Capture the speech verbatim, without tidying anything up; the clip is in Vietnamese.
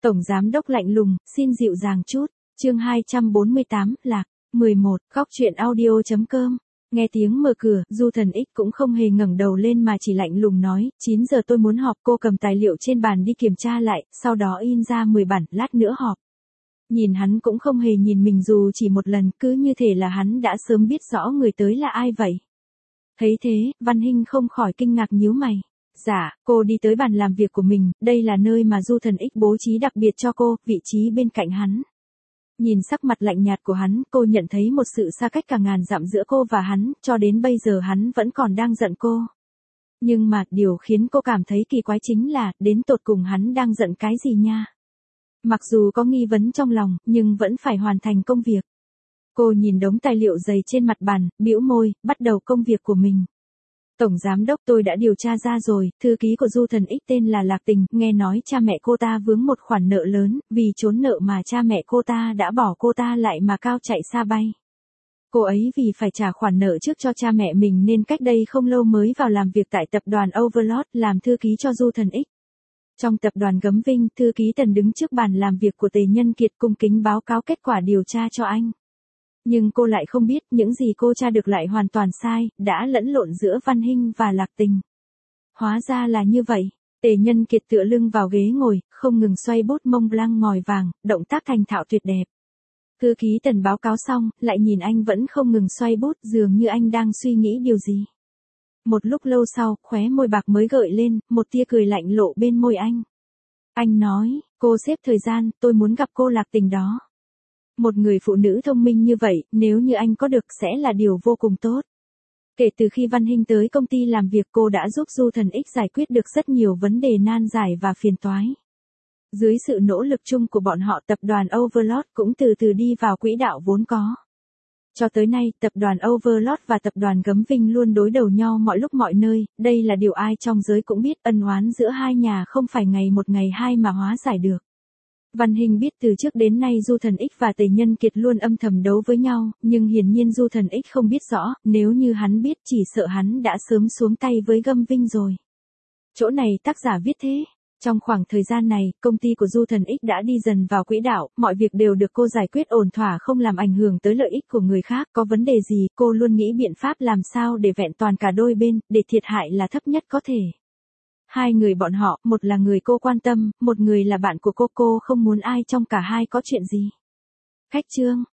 Tổng giám đốc lạnh lùng, xin dịu dàng chút. Chương hai trăm bốn mươi tám, Lạc. mười một, Góc truyện audio chấm com. Nghe tiếng mở cửa, Du Thần X cũng không hề ngẩng đầu lên mà chỉ lạnh lùng nói, chín giờ tôi muốn họp. Cô cầm tài liệu trên bàn đi kiểm tra lại, sau đó in ra mười bản, lát nữa họp. Nhìn hắn cũng không hề nhìn mình dù chỉ một lần, cứ như thể là hắn đã sớm biết rõ người tới là ai vậy. Thấy thế, Văn Hinh không khỏi kinh ngạc nhíu mày. Dạ, cô đi tới bàn làm việc của mình, đây là nơi mà Du Thần X bố trí đặc biệt cho cô, vị trí bên cạnh hắn. Nhìn sắc mặt lạnh nhạt của hắn, cô nhận thấy một sự xa cách cả ngàn dặm giữa cô và hắn, cho đến bây giờ hắn vẫn còn đang giận cô. Nhưng mà, điều khiến cô cảm thấy kỳ quái chính là, đến tột cùng hắn đang giận cái gì nha. Mặc dù có nghi vấn trong lòng, nhưng vẫn phải hoàn thành công việc. Cô nhìn đống tài liệu dày trên mặt bàn, bĩu môi, bắt đầu công việc của mình. Tổng giám đốc, tôi đã điều tra ra rồi, thư ký của Du Thần X tên là Lạc Tình, nghe nói cha mẹ cô ta vướng một khoản nợ lớn, vì trốn nợ mà cha mẹ cô ta đã bỏ cô ta lại mà cao chạy xa bay. Cô ấy vì phải trả khoản nợ trước cho cha mẹ mình nên cách đây không lâu mới vào làm việc tại tập đoàn Overlord làm thư ký cho Du Thần X. Trong tập đoàn Gấm Vinh, thư ký Tần đứng trước bàn làm việc của Tề Nhân Kiệt cung kính báo cáo kết quả điều tra cho anh. Nhưng cô lại không biết những gì cô tra được lại hoàn toàn sai, đã lẫn lộn giữa Văn Hinh và Lạc Tình. Hóa ra là như vậy, Tề Nhân Kiệt tựa lưng vào ghế ngồi, không ngừng xoay bút mông blanc ngòi vàng, động tác thành thạo tuyệt đẹp. Thư ký Tần báo cáo xong, lại nhìn anh vẫn không ngừng xoay bút dường như anh đang suy nghĩ điều gì. Một lúc lâu sau, khóe môi bạc mới gợi lên, một tia cười lạnh lộ bên môi anh. Anh nói, cô xếp thời gian, tôi muốn gặp cô Lạc Tình đó. Một người phụ nữ thông minh như vậy, nếu như anh có được sẽ là điều vô cùng tốt. Kể từ khi Văn Hinh tới công ty làm việc cô đã giúp Du Thần X giải quyết được rất nhiều vấn đề nan giải và phiền toái. Dưới sự nỗ lực chung của bọn họ tập đoàn Overlord cũng từ từ đi vào quỹ đạo vốn có. Cho tới nay, tập đoàn Overlord và tập đoàn Gấm Vinh luôn đối đầu nhau mọi lúc mọi nơi, đây là điều ai trong giới cũng biết, ân oán giữa hai nhà không phải ngày một ngày hai mà hóa giải được. Văn Hinh biết từ trước đến nay Du Thần X và Tề Nhân Kiệt luôn âm thầm đấu với nhau, nhưng hiển nhiên Du Thần X không biết rõ, nếu như hắn biết chỉ sợ hắn đã sớm xuống tay với Gấm Vinh rồi. Chỗ này tác giả viết thế. Trong khoảng thời gian này, công ty của Du Thần X đã đi dần vào quỹ đạo, mọi việc đều được cô giải quyết ổn thỏa không làm ảnh hưởng tới lợi ích của người khác, có vấn đề gì, cô luôn nghĩ biện pháp làm sao để vẹn toàn cả đôi bên, để thiệt hại là thấp nhất có thể. Hai người bọn họ, một là người cô quan tâm, một người là bạn của cô, cô không muốn ai trong cả hai có chuyện gì. Khách trương,